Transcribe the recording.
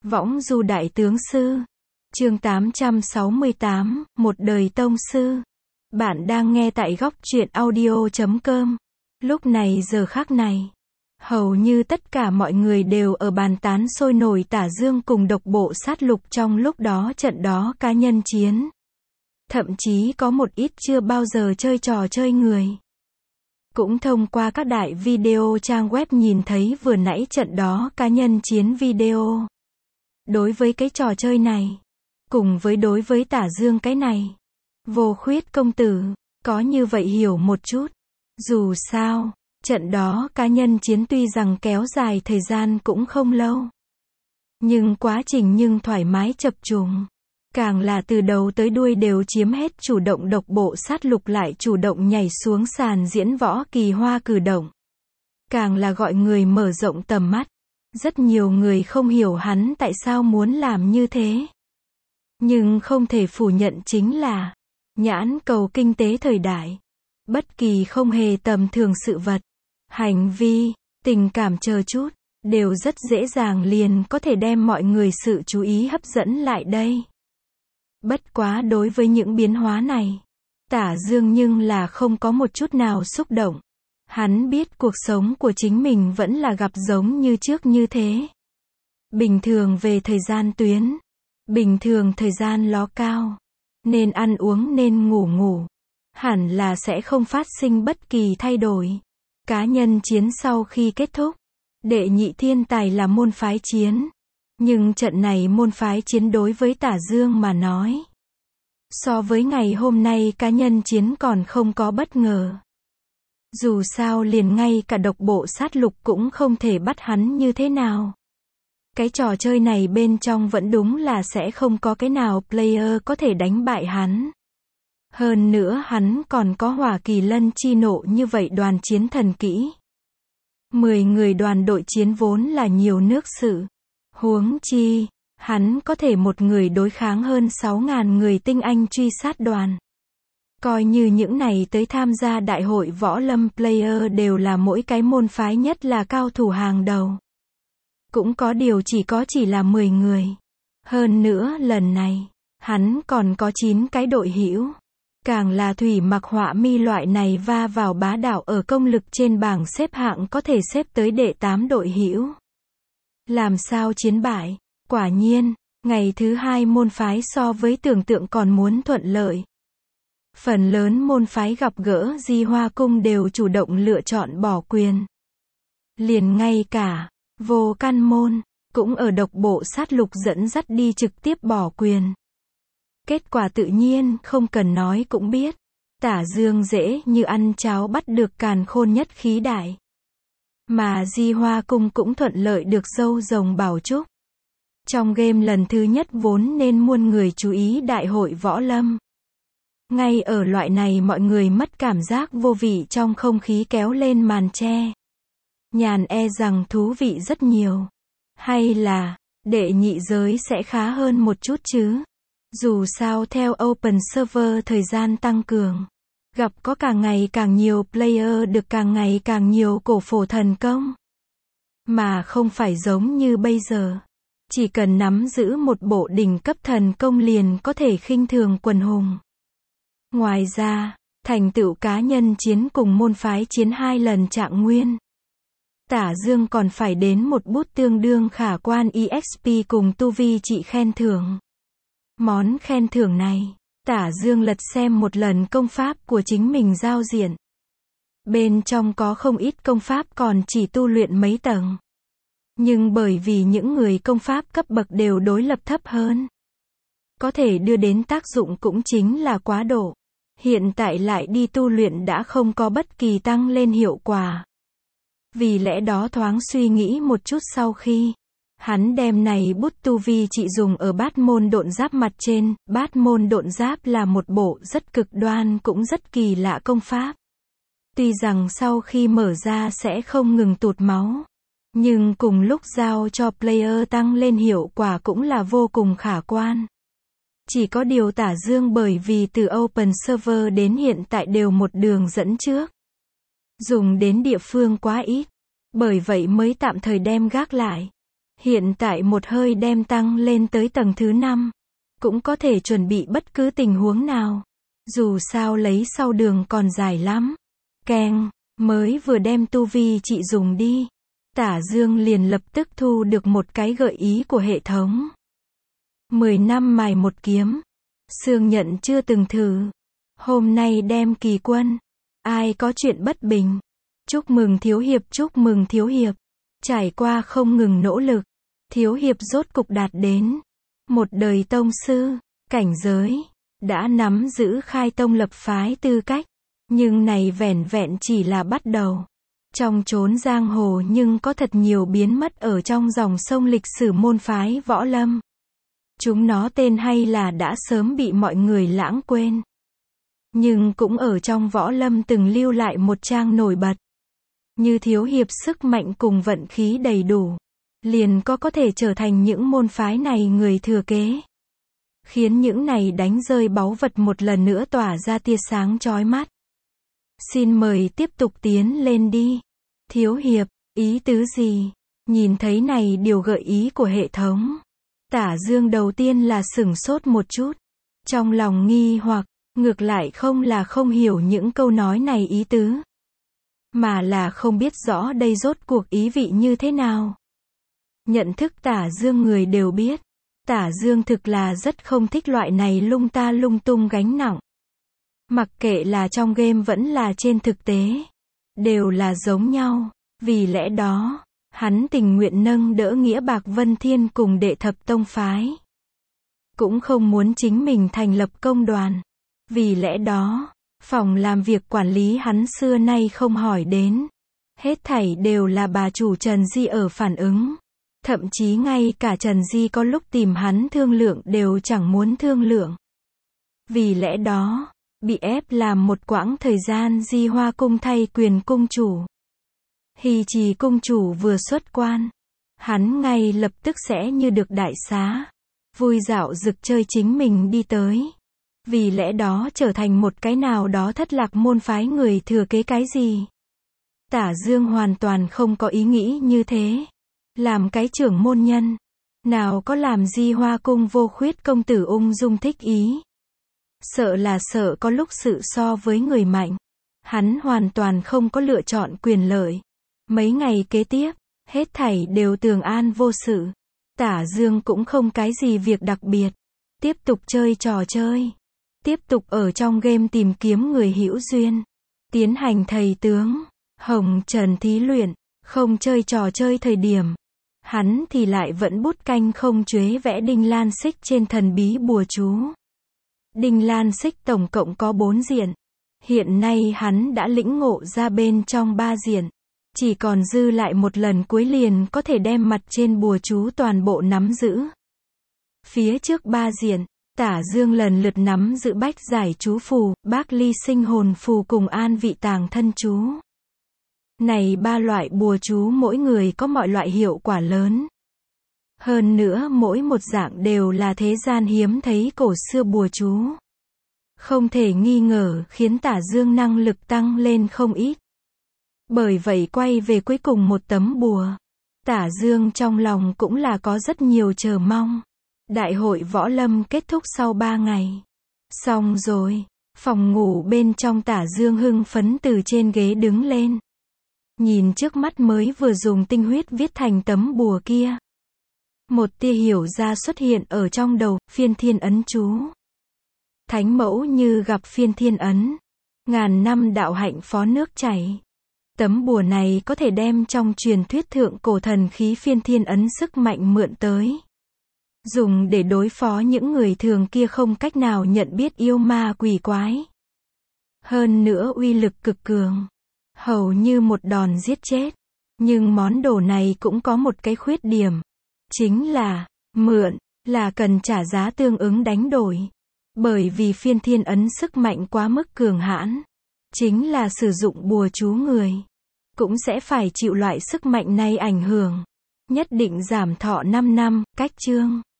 Võng du đại tướng sư. Chương 868, một đời tông sư. Bạn đang nghe tại góc truyện audio.com. Lúc này giờ khắc này, hầu như tất cả mọi người đều ở bàn tán sôi nổi Tả Dương cùng độc bộ sát lục trong lúc đó trận đó cá nhân chiến. Thậm chí có một ít chưa bao giờ chơi trò chơi người. Cũng thông qua các đại video trang web nhìn thấy vừa nãy trận đó cá nhân chiến video. Đối với cái trò chơi này, cùng với đối với Tả Dương cái này, Vô Khuyết công tử, có như vậy hiểu một chút. Dù sao, trận đó cá nhân chiến tuy rằng kéo dài thời gian cũng không lâu. Nhưng quá trình nhưng thoải mái chập trùng. Càng là từ đầu tới đuôi đều chiếm hết chủ động, độc bộ sát lục lại chủ động nhảy xuống sàn diễn võ kỳ hoa cử động. Càng là gọi người mở rộng tầm mắt. Rất nhiều người không hiểu hắn tại sao muốn làm như thế. Nhưng không thể phủ nhận chính là, nhãn cầu kinh tế thời đại. Bất kỳ không hề tầm thường sự vật, hành vi, tình cảm chờ chút, đều rất dễ dàng liền có thể đem mọi người sự chú ý hấp dẫn lại đây. Bất quá đối với những biến hóa này, Tả Dương nhưng là không có một chút nào xúc động. Hắn biết cuộc sống của chính mình vẫn là gặp giống như trước như thế. Bình thường về thời gian tuyến, bình thường thời gian ló cao, nên ăn uống nên ngủ ngủ, hẳn là sẽ không phát sinh bất kỳ thay đổi. Cá nhân chiến sau khi kết thúc, đệ nhị thiên tài là môn phái chiến. Nhưng trận này môn phái chiến đối với Tả Dương mà nói, so với ngày hôm nay cá nhân chiến còn không có bất ngờ. Dù sao liền ngay cả độc bộ sát lục cũng không thể bắt hắn như thế nào. Cái trò chơi này bên trong vẫn đúng là sẽ không có cái nào player có thể đánh bại hắn. Hơn nữa hắn còn có Hỏa Kỳ Lân chi nộ như vậy đoàn chiến thần kỹ. 10 người đoàn đội chiến vốn là nhiều nước sự. Huống chi, hắn có thể một người đối kháng hơn 6.000 người tinh anh truy sát đoàn. Coi như những này tới tham gia đại hội võ lâm player đều là mỗi cái môn phái nhất là cao thủ hàng đầu. Cũng có điều chỉ là 10 người. Hơn nữa lần này, hắn còn có 9 cái đội hữu. Càng là Thủy Mặc Họa Mi loại này va vào bá đạo ở công lực trên bảng xếp hạng có thể xếp tới đệ 8 đội hữu. Làm sao chiến bại? Quả nhiên, ngày thứ hai môn phái so với tưởng tượng còn muốn thuận lợi. Phần lớn môn phái gặp gỡ Di Hoa Cung đều chủ động lựa chọn bỏ quyền. Liền ngay cả Vô Căn môn cũng ở độc bộ sát lục dẫn dắt đi trực tiếp bỏ quyền. Kết quả tự nhiên không cần nói cũng biết, Tả Dương dễ như ăn cháo bắt được càn khôn nhất khí đại. Mà Di Hoa Cung cũng thuận lợi được dâu rồng bảo chúc. Trong game lần thứ nhất vốn nên muôn người chú ý đại hội võ lâm. Ngay ở loại này mọi người mất cảm giác vô vị trong không khí kéo lên màn che. Nhàn e rằng thú vị rất nhiều. Hay là, đệ nhị giới sẽ khá hơn một chút chứ. Dù sao theo Open Server thời gian tăng cường, gặp có càng ngày càng nhiều player được càng ngày càng nhiều cổ phổ thần công. Mà không phải giống như bây giờ. Chỉ cần nắm giữ một bộ đỉnh cấp thần công liền có thể khinh thường quần hùng. Ngoài ra, thành tựu cá nhân chiến cùng môn phái chiến 2 lần trạng nguyên. Tả Dương còn phải đến một bút tương đương khả quan EXP cùng tu vi trị khen thưởng. Món khen thưởng này, Tả Dương lật xem một lần công pháp của chính mình giao diện. Bên trong có không ít công pháp còn chỉ tu luyện mấy tầng. Nhưng bởi vì những người công pháp cấp bậc đều đối lập thấp hơn, có thể đưa đến tác dụng cũng chính là quá độ. Hiện tại lại đi tu luyện đã không có bất kỳ tăng lên hiệu quả. Vì lẽ đó thoáng suy nghĩ một chút sau khi hắn đem này bút tu vi chỉ dùng ở bát môn độn giáp mặt trên. Bát môn độn giáp là một bộ rất cực đoan cũng rất kỳ lạ công pháp. Tuy rằng sau khi mở ra sẽ không ngừng tụt máu, nhưng cùng lúc giao cho player tăng lên hiệu quả cũng là vô cùng khả quan. Chỉ có điều Tả Dương bởi vì từ Open Server đến hiện tại đều một đường dẫn trước. Dùng đến địa phương quá ít. Bởi vậy mới tạm thời đem gác lại. Hiện tại một hơi đem tăng lên tới tầng thứ 5. Cũng có thể chuẩn bị bất cứ tình huống nào. Dù sao lấy sau đường còn dài lắm. Keng, mới vừa đem tu vi chị dùng đi. Tả Dương liền lập tức thu được một cái gợi ý của hệ thống. 10 năm mài một kiếm. Sương Nhận chưa từng thử. Hôm nay đem kỳ quân. Ai có chuyện bất bình. Chúc mừng Thiếu Hiệp, chúc mừng Thiếu Hiệp. Trải qua không ngừng nỗ lực. Thiếu Hiệp rốt cục đạt đến. Một đời tông sư. Cảnh giới. Đã nắm giữ khai tông lập phái tư cách. Nhưng này vẻn vẹn chỉ là bắt đầu. Trong chốn giang hồ nhưng có thật nhiều biến mất ở trong dòng sông lịch sử môn phái võ lâm. Chúng nó tên hay là đã sớm bị mọi người lãng quên. Nhưng cũng ở trong võ lâm từng lưu lại một trang nổi bật. Như Thiếu Hiệp sức mạnh cùng vận khí đầy đủ. Liền có thể trở thành những môn phái này người thừa kế. Khiến những này đánh rơi báu vật một lần nữa tỏa ra tia sáng chói mắt. Xin mời tiếp tục tiến lên đi. Thiếu Hiệp, ý tứ gì? Nhìn thấy này điều gợi ý của hệ thống. Tả Dương đầu tiên là sửng sốt một chút. Trong lòng nghi hoặc, ngược lại không là không hiểu những câu nói này ý tứ. Mà là không biết rõ đây rốt cuộc ý vị như thế nào. Nhận thức Tả Dương người đều biết. Tả Dương thực là rất không thích loại này lung ta lung tung gánh nặng. Mặc kệ là trong game vẫn là trên thực tế. Đều là giống nhau. Vì lẽ đó, hắn tình nguyện nâng đỡ Nghĩa Bạc Vân Thiên cùng Đệ Thập Tông Phái. Cũng không muốn chính mình thành lập công đoàn. Vì lẽ đó, phòng làm việc quản lý hắn xưa nay không hỏi đến. Hết thảy đều là bà chủ Trần Di ở phản ứng. Thậm chí ngay cả Trần Di có lúc tìm hắn thương lượng đều chẳng muốn thương lượng. Vì lẽ đó, bị ép làm một quãng thời gian Di Hoa cung thay quyền cung chủ. Hy Trì cung chủ vừa xuất quan. Hắn ngay lập tức sẽ như được đại xá. Vui dạo rực chơi chính mình đi tới. Vì lẽ đó trở thành một cái nào đó thất lạc môn phái người thừa kế cái gì. Tả Dương hoàn toàn không có ý nghĩ như thế. Làm cái trưởng môn nhân. Nào có làm Di Hoa cung vô khuyết công tử ung dung thích ý. Sợ là sợ có lúc sự so với người mạnh. Hắn hoàn toàn không có lựa chọn quyền lợi. Mấy ngày kế tiếp, hết thảy đều tường an vô sự. Tả Dương cũng không cái gì việc đặc biệt. Tiếp tục chơi trò chơi. Tiếp tục ở trong game tìm kiếm người hữu duyên. Tiến hành thầy tướng, hồng trần thí luyện. Không chơi trò chơi thời điểm. Hắn thì lại vẫn bút canh không chuế vẽ đinh lan xích trên thần bí bùa chú. Đinh lan xích tổng cộng có 4 diện. Hiện nay hắn đã lĩnh ngộ ra bên trong 3 diện. Chỉ còn dư lại một lần cuối liền có thể đem mặt trên bùa chú toàn bộ nắm giữ. Phía trước 3 diện, Tả Dương lần lượt nắm giữ bách giải chú phù, bác ly sinh hồn phù cùng an vị tàng thân chú. Này 3 loại bùa chú mỗi người có mọi loại hiệu quả lớn. Hơn nữa mỗi một dạng đều là thế gian hiếm thấy cổ xưa bùa chú. Không thể nghi ngờ khiến Tả Dương năng lực tăng lên không ít. Bởi vậy quay về cuối cùng một tấm bùa. Tả Dương trong lòng cũng là có rất nhiều chờ mong. Đại hội võ lâm kết thúc sau 3 ngày. Xong rồi, phòng ngủ bên trong Tả Dương hưng phấn từ trên ghế đứng lên. Nhìn trước mắt mới vừa dùng tinh huyết viết thành tấm bùa kia. Một tia hiểu ra xuất hiện ở trong đầu, phiên thiên ấn chú. Thánh mẫu như gặp phiên thiên ấn. Ngàn năm đạo hạnh phó nước chảy. Tấm bùa này có thể đem trong truyền thuyết thượng cổ thần khí phiên thiên ấn sức mạnh mượn tới. Dùng để đối phó những người thường kia không cách nào nhận biết yêu ma quỷ quái. Hơn nữa uy lực cực cường. Hầu như một đòn giết chết. Nhưng món đồ này cũng có một cái khuyết điểm. Chính là, mượn, là cần trả giá tương ứng đánh đổi. Bởi vì phiên thiên ấn sức mạnh quá mức cường hãn. Chính là sử dụng bùa chú người. Cũng sẽ phải chịu loại sức mạnh này ảnh hưởng. Nhất định giảm thọ 5 năm, cách chương.